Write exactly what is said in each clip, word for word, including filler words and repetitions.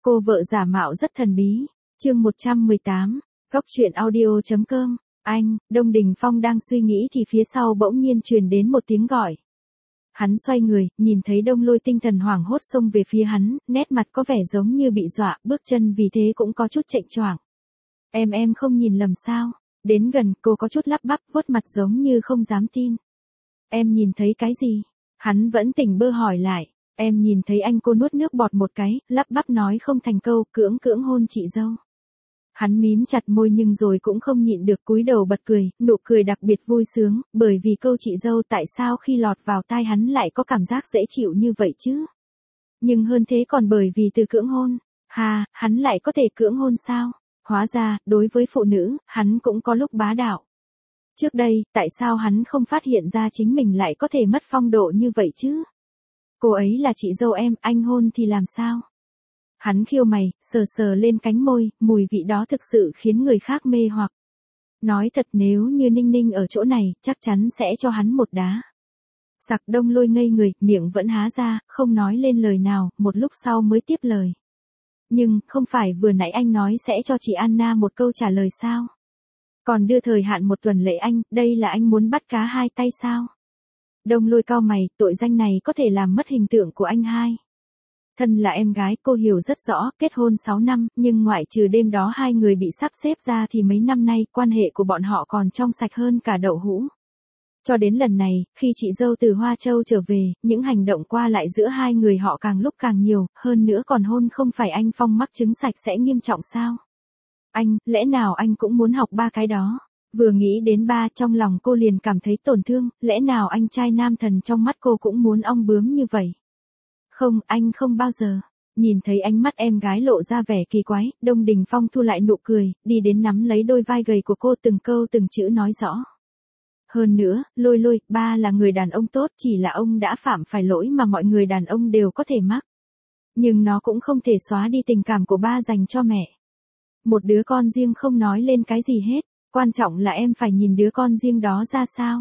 Cô vợ giả mạo rất thần bí. Chương một trăm mười tám, Góc truyện audio.com. Anh, Đông Đình Phong đang suy nghĩ thì phía sau bỗng nhiên truyền đến một tiếng gọi. Hắn xoay người, nhìn thấy Đông Lôi tinh thần hoảng hốt xông về phía hắn, nét mặt có vẻ giống như bị dọa, bước chân vì thế cũng có chút chệch choạng. Em em không nhìn lầm sao? Đến gần, cô có chút lắp bắp, vuốt mặt giống như không dám tin. Em nhìn thấy cái gì? Hắn vẫn tỉnh bơ hỏi lại. Em nhìn thấy anh. Cô nuốt nước bọt một cái, lắp bắp nói không thành câu, cưỡng cưỡng hôn chị dâu. Hắn mím chặt môi nhưng rồi cũng không nhịn được cúi đầu bật cười, nụ cười đặc biệt vui sướng, bởi vì câu chị dâu tại sao khi lọt vào tai hắn lại có cảm giác dễ chịu như vậy chứ? Nhưng hơn thế còn bởi vì từ cưỡng hôn, hà, hắn lại có thể cưỡng hôn sao? Hóa ra, đối với phụ nữ, hắn cũng có lúc bá đạo. Trước đây, tại sao hắn không phát hiện ra chính mình lại có thể mất phong độ như vậy chứ? Cô ấy là chị dâu em, anh hôn thì làm sao? Hắn khiêu mày, sờ sờ lên cánh môi, mùi vị đó thực sự khiến người khác mê hoặc. Nói thật nếu như Ninh Ninh ở chỗ này, chắc chắn sẽ cho hắn một đá. Sặc Đông Lôi ngây người, miệng vẫn há ra, không nói lên lời nào, một lúc sau mới tiếp lời. Nhưng, không phải vừa nãy anh nói sẽ cho chị Anna một câu trả lời sao? Còn đưa thời hạn một tuần lễ anh, đây là anh muốn bắt cá hai tay sao? Đông Lôi cau mày, tội danh này có thể làm mất hình tượng của anh hai. Thân là em gái, cô hiểu rất rõ, kết hôn sáu năm, nhưng ngoại trừ đêm đó hai người bị sắp xếp ra thì mấy năm nay, quan hệ của bọn họ còn trong sạch hơn cả đậu hũ. Cho đến lần này, khi chị dâu từ Hoa Châu trở về, những hành động qua lại giữa hai người họ càng lúc càng nhiều, hơn nữa còn hôn không phải anh Phong mắc chứng sạch sẽ nghiêm trọng sao? Anh, lẽ nào anh cũng muốn học ba cái đó? Vừa nghĩ đến ba trong lòng cô liền cảm thấy tổn thương, lẽ nào anh trai nam thần trong mắt cô cũng muốn ong bướm như vậy? Không, anh không bao giờ. Nhìn thấy ánh mắt em gái lộ ra vẻ kỳ quái, Đông Đình Phong thu lại nụ cười, đi đến nắm lấy đôi vai gầy của cô từng câu từng chữ nói rõ. Hơn nữa, Lôi Lôi, ba là người đàn ông tốt, chỉ là ông đã phạm phải lỗi mà mọi người đàn ông đều có thể mắc. Nhưng nó cũng không thể xóa đi tình cảm của ba dành cho mẹ. Một đứa con riêng không nói lên cái gì hết, quan trọng là em phải nhìn đứa con riêng đó ra sao.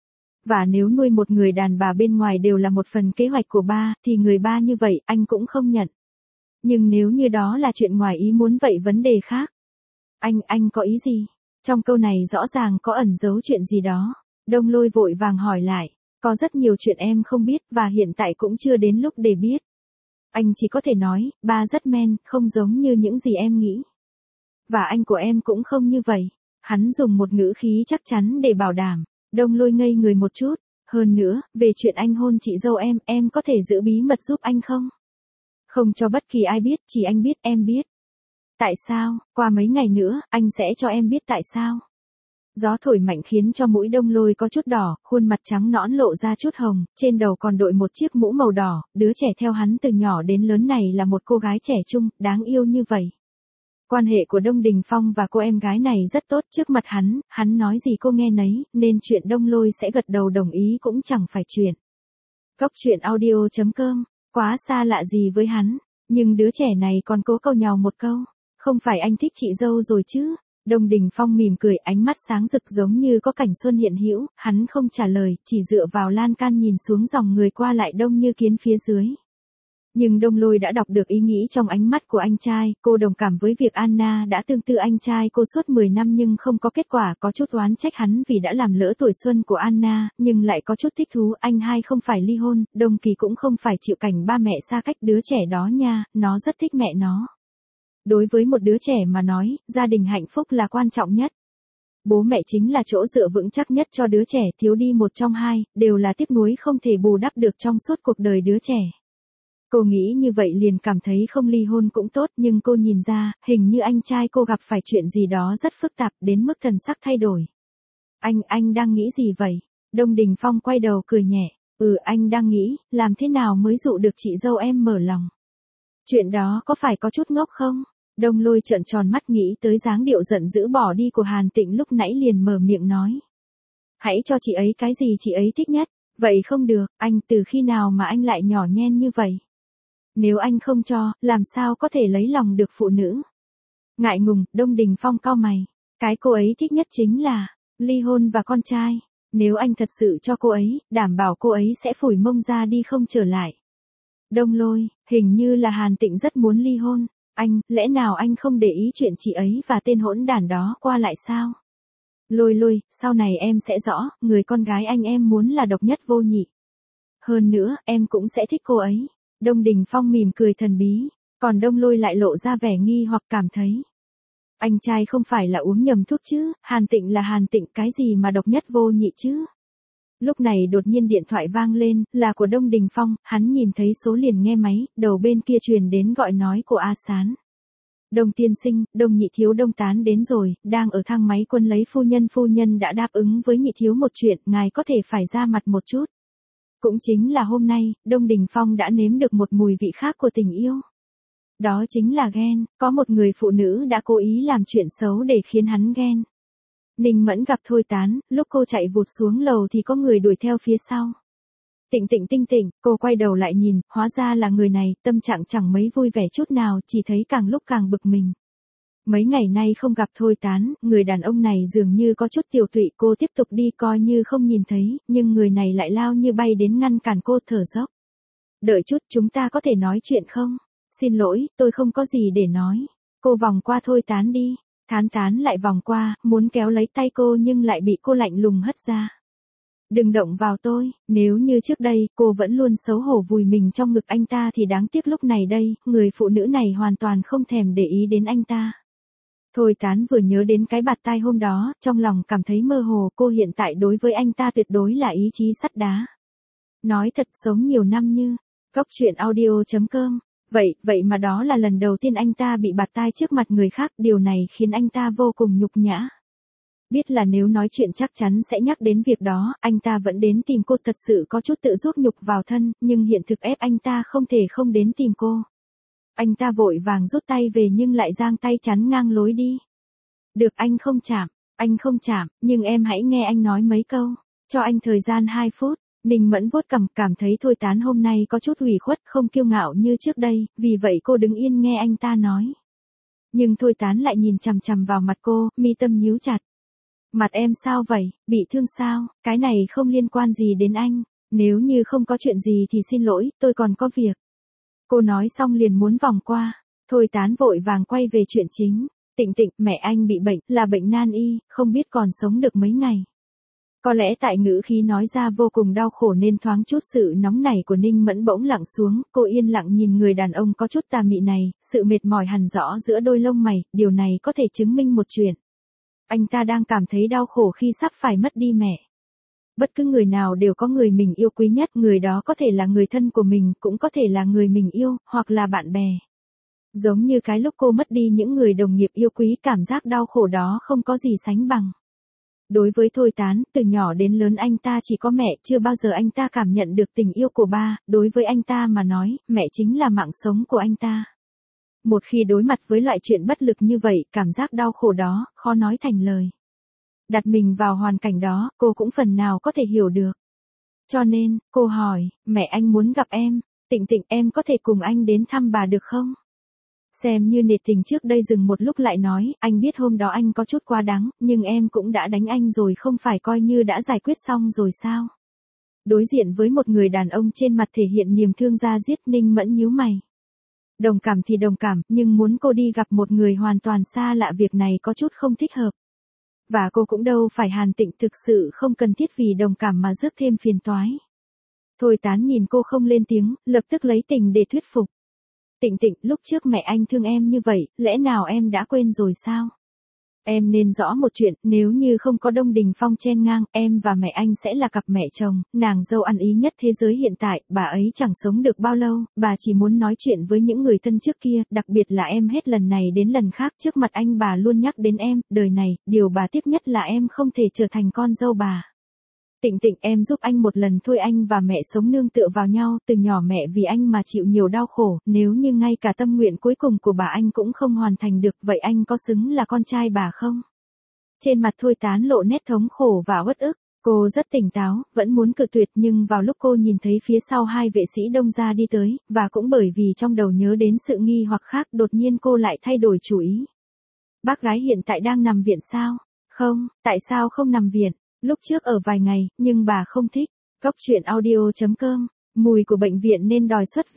Và nếu nuôi một người đàn bà bên ngoài đều là một phần kế hoạch của ba, thì người ba như vậy, anh cũng không nhận. Nhưng nếu như đó là chuyện ngoài ý muốn vậy vấn đề khác. Anh, anh có ý gì? Trong câu này rõ ràng có ẩn giấu chuyện gì đó. Đông Lôi vội vàng hỏi lại. Có rất nhiều chuyện em không biết và hiện tại cũng chưa đến lúc để biết. Anh chỉ có thể nói, ba rất men, không giống như những gì em nghĩ. Và anh của em cũng không như vậy. Hắn dùng một ngữ khí chắc chắn để bảo đảm. Đông Lôi ngây người một chút. Hơn nữa, về chuyện anh hôn chị dâu em, em có thể giữ bí mật giúp anh không? Không cho bất kỳ ai biết, chỉ anh biết, em biết. Tại sao? Qua mấy ngày nữa, anh sẽ cho em biết tại sao. Gió thổi mạnh khiến cho mũi Đông Lôi có chút đỏ, khuôn mặt trắng nõn lộ ra chút hồng, trên đầu còn đội một chiếc mũ màu đỏ, đứa trẻ theo hắn từ nhỏ đến lớn này là một cô gái trẻ trung, đáng yêu như vậy. Quan hệ của Đông Đình Phong và cô em gái này rất tốt, trước mặt hắn, hắn nói gì cô nghe nấy, nên chuyện Đông Lôi sẽ gật đầu đồng ý cũng chẳng phải chuyện. Góc truyện audio.com, quá xa lạ gì với hắn, nhưng đứa trẻ này còn cố câu nhào một câu, không phải anh thích chị dâu rồi chứ? Đông Đình Phong mỉm cười, ánh mắt sáng rực giống như có cảnh xuân hiện hữu, hắn không trả lời, chỉ dựa vào lan can nhìn xuống dòng người qua lại đông như kiến phía dưới. Nhưng Đông Lôi đã đọc được ý nghĩ trong ánh mắt của anh trai, cô đồng cảm với việc Anna đã tương tự anh trai cô suốt mười năm nhưng không có kết quả, có chút oán trách hắn vì đã làm lỡ tuổi xuân của Anna, nhưng lại có chút thích thú, anh hai không phải ly hôn, Đông Kỳ cũng không phải chịu cảnh ba mẹ xa cách đứa trẻ đó nha, nó rất thích mẹ nó. Đối với một đứa trẻ mà nói, gia đình hạnh phúc là quan trọng nhất. Bố mẹ chính là chỗ dựa vững chắc nhất cho đứa trẻ, thiếu đi một trong hai, đều là tiếc nuối không thể bù đắp được trong suốt cuộc đời đứa trẻ. Cô nghĩ như vậy liền cảm thấy không ly hôn cũng tốt, nhưng cô nhìn ra, hình như anh trai cô gặp phải chuyện gì đó rất phức tạp đến mức thần sắc thay đổi. Anh, anh đang nghĩ gì vậy? Đông Đình Phong quay đầu cười nhẹ. Ừ, anh đang nghĩ, làm thế nào mới dụ được chị dâu em mở lòng. Chuyện đó có phải có chút ngốc không? Đông Lôi trợn tròn mắt nghĩ tới dáng điệu giận dữ bỏ đi của Hàn Tịnh lúc nãy liền mở miệng nói. Hãy cho chị ấy cái gì chị ấy thích nhất. Vậy không được, anh từ khi nào mà anh lại nhỏ nhen như vậy? Nếu anh không cho, làm sao có thể lấy lòng được phụ nữ? Ngại ngùng, Đông Đình Phong cau mày. Cái cô ấy thích nhất chính là ly hôn và con trai. Nếu anh thật sự cho cô ấy, đảm bảo cô ấy sẽ phủi mông ra đi không trở lại. Đông Lôi, hình như là Hàn Tịnh rất muốn ly hôn. Anh, lẽ nào anh không để ý chuyện chị ấy và tên hỗn đản đó qua lại sao? Lôi lôi, sau này em sẽ rõ, người con gái anh em muốn là độc nhất vô nhị. Hơn nữa, em cũng sẽ thích cô ấy. Đông Đình Phong mỉm cười thần bí, còn Đông Lôi lại lộ ra vẻ nghi hoặc cảm thấy. Anh trai không phải là uống nhầm thuốc chứ, Hàn Tịnh là Hàn Tịnh, cái gì mà độc nhất vô nhị chứ? Lúc này đột nhiên điện thoại vang lên, là của Đông Đình Phong, hắn nhìn thấy số liền nghe máy, đầu bên kia truyền đến gọi nói của A Sán. Đông tiên sinh, Đông nhị thiếu Đông tán đến rồi, đang ở thang máy quân lấy phu nhân phu nhân đã đáp ứng với nhị thiếu một chuyện, ngài có thể phải ra mặt một chút. Cũng chính là hôm nay, Đông Đình Phong đã nếm được một mùi vị khác của tình yêu. Đó chính là ghen, có một người phụ nữ đã cố ý làm chuyện xấu để khiến hắn ghen. Ninh Mẫn gặp Thôi Tán, lúc cô chạy vụt xuống lầu thì có người đuổi theo phía sau. Tịnh tịnh tinh tịnh, cô quay đầu lại nhìn, hóa ra là người này, tâm trạng chẳng mấy vui vẻ chút nào, chỉ thấy càng lúc càng bực mình. Mấy ngày nay không gặp Thôi Tán, người đàn ông này dường như có chút tiểu tụy, cô tiếp tục đi coi như không nhìn thấy, nhưng người này lại lao như bay đến ngăn cản cô, thở dốc. Đợi chút, chúng ta có thể nói chuyện không? Xin lỗi, tôi không có gì để nói. Cô vòng qua Thôi Tán đi. Thán Tán lại vòng qua, muốn kéo lấy tay cô nhưng lại bị cô lạnh lùng hất ra. Đừng động vào tôi, nếu như trước đây, cô vẫn luôn xấu hổ vùi mình trong ngực anh ta thì đáng tiếc lúc này đây, người phụ nữ này hoàn toàn không thèm để ý đến anh ta. Thôi Tán vừa nhớ đến cái bạt tai hôm đó, trong lòng cảm thấy mơ hồ, cô hiện tại đối với anh ta tuyệt đối là ý chí sắt đá. Nói thật, sống nhiều năm như, Cóc truyện audio chấm com. Vậy, vậy mà đó là lần đầu tiên anh ta bị bạt tai trước mặt người khác, điều này khiến anh ta vô cùng nhục nhã. Biết là nếu nói chuyện chắc chắn sẽ nhắc đến việc đó, anh ta vẫn đến tìm cô, thật sự có chút tự chuốc nhục vào thân, nhưng hiện thực ép anh ta không thể không đến tìm cô. Anh ta vội vàng rút tay về nhưng lại giang tay chắn ngang lối đi. Được, anh không chạm, anh không chạm, nhưng em hãy nghe anh nói mấy câu, cho anh thời gian hai phút. Ninh Mẫn vuốt cằm, cảm thấy Thôi Tán hôm nay có chút ủy khuất, không kiêu ngạo như trước đây, vì vậy cô đứng yên nghe anh ta nói. Nhưng Thôi Tán lại nhìn chằm chằm vào mặt cô, mi tâm nhíu chặt. Mặt em sao vậy, bị thương sao, cái này không liên quan gì đến anh, nếu như không có chuyện gì thì xin lỗi, tôi còn có việc. Cô nói xong liền muốn vòng qua, Thôi Tán vội vàng quay về chuyện chính. Tịnh tịnh, mẹ anh bị bệnh, là bệnh nan y, không biết còn sống được mấy ngày. Có lẽ tại ngữ khí nói ra vô cùng đau khổ nên thoáng chút sự nóng nảy của Ninh Mẫn bỗng lặng xuống, cô yên lặng nhìn người đàn ông có chút tà mị này, sự mệt mỏi hằn rõ giữa đôi lông mày, điều này có thể chứng minh một chuyện. Anh ta đang cảm thấy đau khổ khi sắp phải mất đi mẹ. Bất cứ người nào đều có người mình yêu quý nhất, người đó có thể là người thân của mình, cũng có thể là người mình yêu, hoặc là bạn bè. Giống như cái lúc cô mất đi những người đồng nghiệp yêu quý, cảm giác đau khổ đó không có gì sánh bằng. Đối với Thôi Tán, từ nhỏ đến lớn anh ta chỉ có mẹ, chưa bao giờ anh ta cảm nhận được tình yêu của ba, đối với anh ta mà nói, mẹ chính là mạng sống của anh ta. Một khi đối mặt với loại chuyện bất lực như vậy, cảm giác đau khổ đó, khó nói thành lời. Đặt mình vào hoàn cảnh đó, cô cũng phần nào có thể hiểu được. Cho nên, cô hỏi, mẹ anh muốn gặp em, Tịnh tịnh, em có thể cùng anh đến thăm bà được không? Xem như nệt tình trước đây dừng một lúc lại nói, anh biết hôm đó anh có chút quá đáng, nhưng em cũng đã đánh anh rồi, không phải coi như đã giải quyết xong rồi sao? Đối diện với một người đàn ông trên mặt thể hiện niềm thương da diết, Ninh Mẫn nhíu mày. Đồng cảm thì đồng cảm, nhưng muốn cô đi gặp một người hoàn toàn xa lạ, việc này có chút không thích hợp. Và cô cũng đâu phải Hàn Tịnh, thực sự không cần thiết vì đồng cảm mà rước thêm phiền toái. Thôi Tán nhìn cô không lên tiếng, lập tức lấy tình để thuyết phục. Tịnh tịnh, lúc trước mẹ anh thương em như vậy, lẽ nào em đã quên rồi sao? Em nên rõ một chuyện, nếu như không có Đông Đình Phong chen ngang, em và mẹ anh sẽ là cặp mẹ chồng, nàng dâu ăn ý nhất thế giới hiện tại, bà ấy chẳng sống được bao lâu, bà chỉ muốn nói chuyện với những người thân trước kia, đặc biệt là em, hết lần này đến lần khác trước mặt anh bà luôn nhắc đến em, đời này, điều bà tiếc nhất là em không thể trở thành con dâu bà. Tịnh tịnh, em giúp anh một lần thôi, anh và mẹ sống nương tựa vào nhau, từ nhỏ mẹ vì anh mà chịu nhiều đau khổ, nếu như ngay cả tâm nguyện cuối cùng của bà anh cũng không hoàn thành được, vậy anh có xứng là con trai bà không? Trên mặt Thôi Tán lộ nét thống khổ và uất ức, cô rất tỉnh táo, vẫn muốn cự tuyệt, nhưng vào lúc cô nhìn thấy phía sau hai vệ sĩ Đông gia đi tới, và cũng bởi vì trong đầu nhớ đến sự nghi hoặc khác, đột nhiên cô lại thay đổi chủ ý. Bác gái hiện tại đang nằm viện sao? Không, tại sao không nằm viện? Lúc trước ở vài ngày, nhưng bà không thích. Cóc truyện audio chấm com, mùi của bệnh viện nên đòi xuất viện.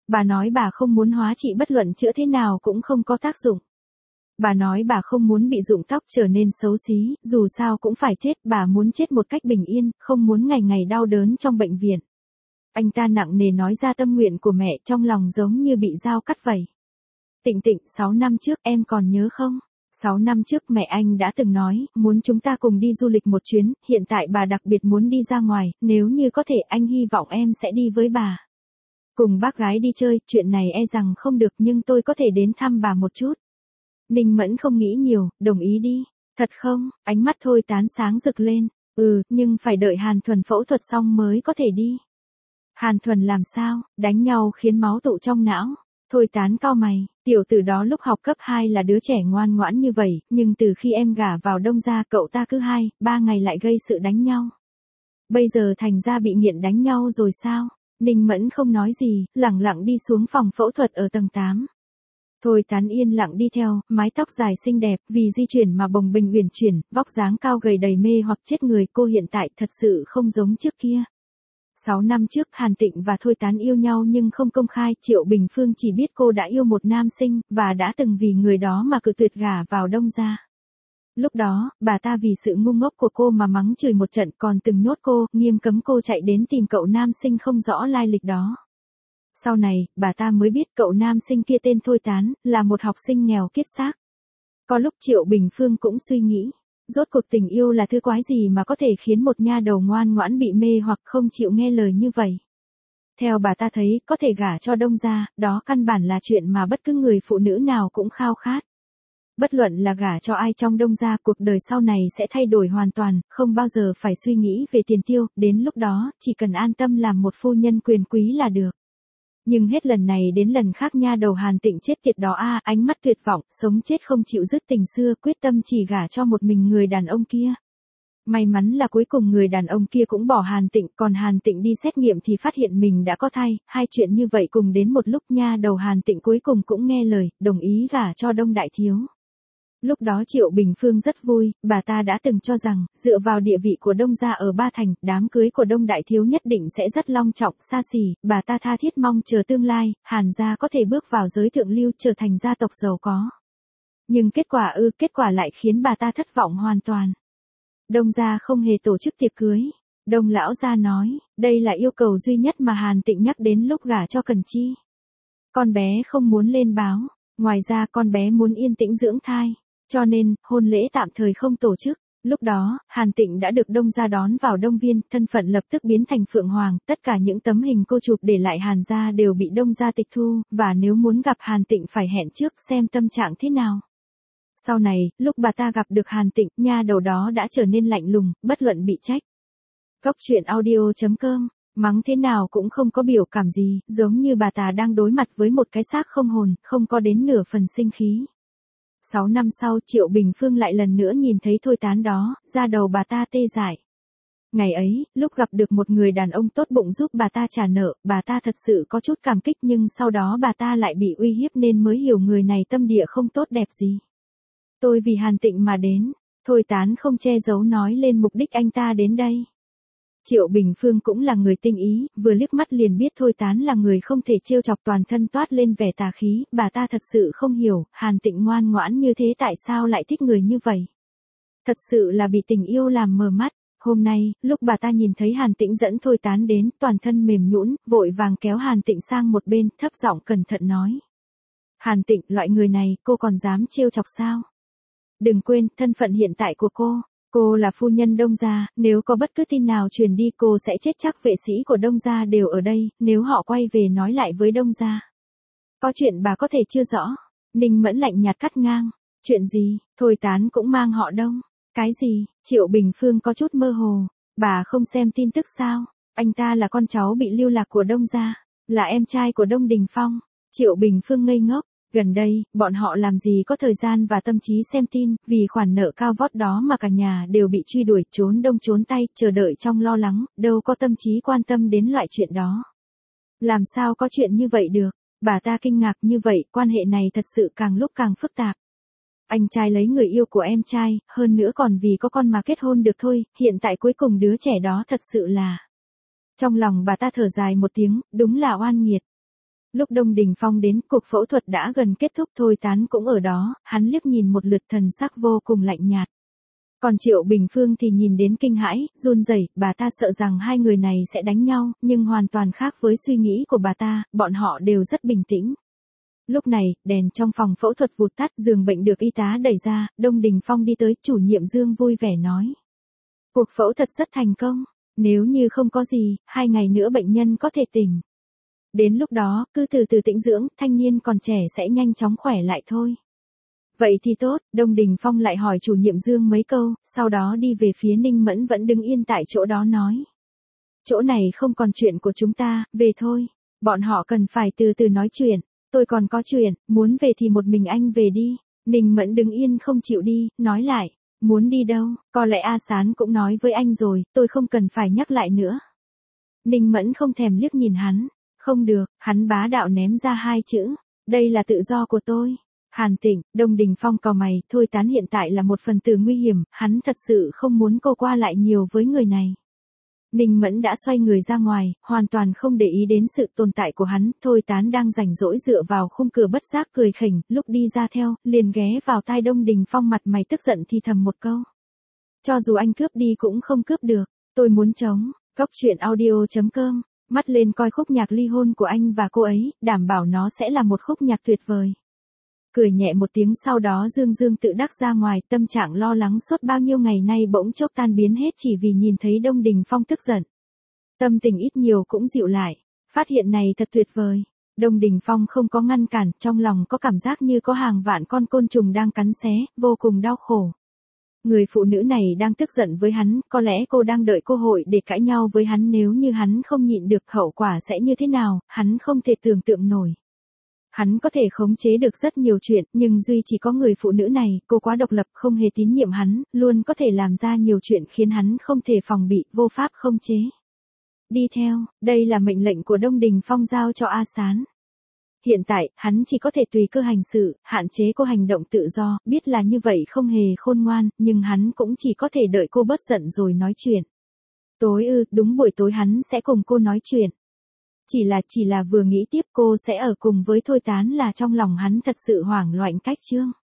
Bà nói bà không muốn hóa trị bất luận chữa thế nào cũng không có tác dụng. Bà nói bà không muốn bị rụng tóc trở nên xấu xí, dù sao cũng phải chết, bà muốn chết một cách bình yên, không muốn ngày ngày đau đớn trong bệnh viện. Anh ta nặng nề nói ra tâm nguyện của mẹ, trong lòng giống như bị dao cắt vậy. Tịnh Tịnh, sáu năm trước em còn nhớ không? sáu năm trước mẹ anh đã từng nói, muốn chúng ta cùng đi du lịch một chuyến, hiện tại bà đặc biệt muốn đi ra ngoài, nếu như có thể anh hy vọng em sẽ đi với bà. Cùng bác gái đi chơi, chuyện này e rằng không được nhưng tôi có thể đến thăm bà một chút. Ninh Mẫn không nghĩ nhiều, đồng ý đi. Thật không? Ánh mắt Thôi Tán sáng rực lên. Ừ, nhưng phải đợi Hàn Thuần phẫu thuật xong mới có thể đi. Hàn Thuần làm sao? Đánh nhau khiến máu tụ trong não. Thôi Tán cau mày, tiểu tử đó lúc học cấp hai là đứa trẻ ngoan ngoãn như vậy, nhưng từ khi em gả vào Đông gia cậu ta cứ hai, ba ngày lại gây sự đánh nhau. Bây giờ thành ra bị nghiện đánh nhau rồi sao? Ninh Mẫn không nói gì, lẳng lặng đi xuống phòng phẫu thuật ở tầng tám. Thôi Tán yên lặng đi theo, mái tóc dài xinh đẹp, vì di chuyển mà bồng bềnh uyển chuyển, vóc dáng cao gầy đầy mê hoặc chết người, cô hiện tại thật sự không giống trước kia. Sáu năm trước Hàn Tịnh và Thôi Tán yêu nhau nhưng không công khai, Triệu Bình Phương chỉ biết cô đã yêu một nam sinh, và đã từng vì người đó mà cự tuyệt gả vào Đông gia. Lúc đó, bà ta vì sự ngu ngốc của cô mà mắng chửi một trận, còn từng nhốt cô, nghiêm cấm cô chạy đến tìm cậu nam sinh không rõ lai lịch đó. Sau này, bà ta mới biết cậu nam sinh kia tên Thôi Tán, là một học sinh nghèo kiết xác. Có lúc Triệu Bình Phương cũng suy nghĩ, rốt cuộc tình yêu là thứ quái gì mà có thể khiến một nha đầu ngoan ngoãn bị mê hoặc không chịu nghe lời như vậy. Theo bà ta thấy, có thể gả cho Đông gia, đó căn bản là chuyện mà bất cứ người phụ nữ nào cũng khao khát. Bất luận là gả cho ai trong Đông gia, cuộc đời sau này sẽ thay đổi hoàn toàn, không bao giờ phải suy nghĩ về tiền tiêu, đến lúc đó, chỉ cần an tâm làm một phu nhân quyền quý là được. Nhưng hết lần này đến lần khác nha đầu Hàn Tịnh chết tiệt đó a, ánh mắt tuyệt vọng, sống chết không chịu dứt tình xưa, quyết tâm chỉ gả cho một mình người đàn ông kia. May mắn là cuối cùng người đàn ông kia cũng bỏ Hàn Tịnh, còn Hàn Tịnh đi xét nghiệm thì phát hiện mình đã có thai, hai chuyện như vậy cùng đến một lúc, nha đầu Hàn Tịnh cuối cùng cũng nghe lời, đồng ý gả cho Đông đại thiếu. Lúc đó Triệu Bình Phương rất vui, bà ta đã từng cho rằng, dựa vào địa vị của Đông gia ở Ba Thành, đám cưới của Đông đại thiếu nhất định sẽ rất long trọng, xa xỉ, bà ta tha thiết mong chờ tương lai, Hàn gia có thể bước vào giới thượng lưu trở thành gia tộc giàu có. Nhưng kết quả ư, kết quả lại khiến bà ta thất vọng hoàn toàn. Đông gia không hề tổ chức tiệc cưới. Đông lão gia nói, đây là yêu cầu duy nhất mà Hàn Tịnh nhắc đến lúc gả cho Cần Chi. Con bé không muốn lên báo, ngoài ra con bé muốn yên tĩnh dưỡng thai. Cho nên, hôn lễ tạm thời không tổ chức. Lúc đó, Hàn Tịnh đã được Đông gia đón vào Đông Viên, thân phận lập tức biến thành Phượng Hoàng, tất cả những tấm hình cô chụp để lại Hàn gia đều bị Đông gia tịch thu, và nếu muốn gặp Hàn Tịnh phải hẹn trước xem tâm trạng thế nào. Sau này, lúc bà ta gặp được Hàn Tịnh, nha đầu đó đã trở nên lạnh lùng, bất luận bị trách. Cốc truyện audio chấm com, mắng thế nào cũng không có biểu cảm gì, giống như bà ta đang đối mặt với một cái xác không hồn, không có đến nửa phần sinh khí. Sáu năm sau, Triệu Bình Phương lại lần nữa nhìn thấy Thôi Tán đó, da đầu bà ta tê dại. Ngày ấy, lúc gặp được một người đàn ông tốt bụng giúp bà ta trả nợ, bà ta thật sự có chút cảm kích, nhưng sau đó bà ta lại bị uy hiếp nên mới hiểu người này tâm địa không tốt đẹp gì. Tôi vì Hàn Tịnh mà đến. Thôi Tán không che giấu nói lên mục đích anh ta đến đây. Triệu Bình Phương cũng là người tinh ý, vừa liếc mắt liền biết Thôi Tán là người không thể trêu chọc, toàn thân toát lên vẻ tà khí, bà ta thật sự không hiểu, Hàn Tịnh ngoan ngoãn như thế tại sao lại thích người như vậy. Thật sự là bị tình yêu làm mờ mắt. Hôm nay, lúc bà ta nhìn thấy Hàn Tịnh dẫn Thôi Tán đến, toàn thân mềm nhũn, vội vàng kéo Hàn Tịnh sang một bên, thấp giọng cẩn thận nói. Hàn Tịnh, loại người này, cô còn dám trêu chọc sao? Đừng quên, thân phận hiện tại của cô. Cô là phu nhân Đông gia, nếu có bất cứ tin nào truyền đi cô sẽ chết chắc, vệ sĩ của Đông gia đều ở đây, nếu họ quay về nói lại với Đông gia. Có chuyện bà có thể chưa rõ. Ninh Mẫn lạnh nhạt cắt ngang. Chuyện gì? Thôi Tán cũng mang họ Đông. Cái gì? Triệu Bình Phương có chút mơ hồ. Bà không xem tin tức sao? Anh ta là con cháu bị lưu lạc của Đông gia, là em trai của Đông Đình Phong. Triệu Bình Phương ngây ngốc. Gần đây, bọn họ làm gì có thời gian và tâm trí xem tin, vì khoản nợ cao vót đó mà cả nhà đều bị truy đuổi, trốn đông trốn tây, chờ đợi trong lo lắng, đâu có tâm trí quan tâm đến loại chuyện đó. Làm sao có chuyện như vậy được? Bà ta kinh ngạc như vậy, quan hệ này thật sự càng lúc càng phức tạp. Anh trai lấy người yêu của em trai, hơn nữa còn vì có con mà kết hôn được thôi, hiện tại cuối cùng đứa trẻ đó thật sự là... Trong lòng bà ta thở dài một tiếng, đúng là oan nghiệt. Lúc Đông Đình Phong đến, cuộc phẫu thuật đã gần kết thúc, Thôi Tán cũng ở đó, hắn liếc nhìn một lượt thần sắc vô cùng lạnh nhạt. Còn Triệu Bình Phương thì nhìn đến kinh hãi, run rẩy, bà ta sợ rằng hai người này sẽ đánh nhau, nhưng hoàn toàn khác với suy nghĩ của bà ta, bọn họ đều rất bình tĩnh. Lúc này, đèn trong phòng phẫu thuật vụt tắt, giường bệnh được y tá đẩy ra, Đông Đình Phong đi tới, chủ nhiệm Dương vui vẻ nói. Cuộc phẫu thuật rất thành công, nếu như không có gì, hai ngày nữa bệnh nhân có thể tỉnh. Đến lúc đó, cứ từ từ tĩnh dưỡng, thanh niên còn trẻ sẽ nhanh chóng khỏe lại thôi. Vậy thì tốt, Đông Đình Phong lại hỏi chủ nhiệm Dương mấy câu, sau đó đi về phía Ninh Mẫn vẫn đứng yên tại chỗ đó nói. Chỗ này không còn chuyện của chúng ta, về thôi. Bọn họ cần phải từ từ nói chuyện. Tôi còn có chuyện, muốn về thì một mình anh về đi. Ninh Mẫn đứng yên không chịu đi, nói lại. Muốn đi đâu, có lẽ A Sán cũng nói với anh rồi, tôi không cần phải nhắc lại nữa. Ninh Mẫn không thèm liếc nhìn hắn. Không được, hắn bá đạo ném ra hai chữ. Đây là tự do của tôi. Hàn Tịnh, Đông Đình Phong cau mày, Thôi Tán hiện tại là một phần tử nguy hiểm, hắn thật sự không muốn cô qua lại nhiều với người này. Ninh Mẫn đã xoay người ra ngoài, hoàn toàn không để ý đến sự tồn tại của hắn, Thôi Tán đang rảnh rỗi dựa vào khung cửa bất giác cười khỉnh, lúc đi ra theo, liền ghé vào tai Đông Đình Phong mặt mày tức giận thì thầm một câu. Cho dù anh cướp đi cũng không cướp được, tôi muốn chống, góc truyện audio chấm com, mắt lên coi khúc nhạc ly hôn của anh và cô ấy, đảm bảo nó sẽ là một khúc nhạc tuyệt vời. Cười nhẹ một tiếng sau đó Dương Dương tự đắc ra ngoài, tâm trạng lo lắng suốt bao nhiêu ngày nay bỗng chốc tan biến hết chỉ vì nhìn thấy Đông Đình Phong tức giận. Tâm tình ít nhiều cũng dịu lại, phát hiện này thật tuyệt vời. Đông Đình Phong không có ngăn cản, trong lòng có cảm giác như có hàng vạn con côn trùng đang cắn xé, vô cùng đau khổ. Người phụ nữ này đang tức giận với hắn, có lẽ cô đang đợi cơ hội để cãi nhau với hắn, nếu như hắn không nhịn được hậu quả sẽ như thế nào, hắn không thể tưởng tượng nổi. Hắn có thể khống chế được rất nhiều chuyện, nhưng duy chỉ có người phụ nữ này, cô quá độc lập, không hề tín nhiệm hắn, luôn có thể làm ra nhiều chuyện khiến hắn không thể phòng bị, vô pháp khống chế. Đi theo, đây là mệnh lệnh của Đông Đình Phong giao cho A Sán. Hiện tại, hắn chỉ có thể tùy cơ hành sự, hạn chế cô hành động tự do, biết là như vậy không hề khôn ngoan, nhưng hắn cũng chỉ có thể đợi cô bớt giận rồi nói chuyện. Tối ư, đúng buổi tối hắn sẽ cùng cô nói chuyện. Chỉ là chỉ là vừa nghĩ tiếp cô sẽ ở cùng với Thôi Tán là trong lòng hắn thật sự hoảng loạn cách chương.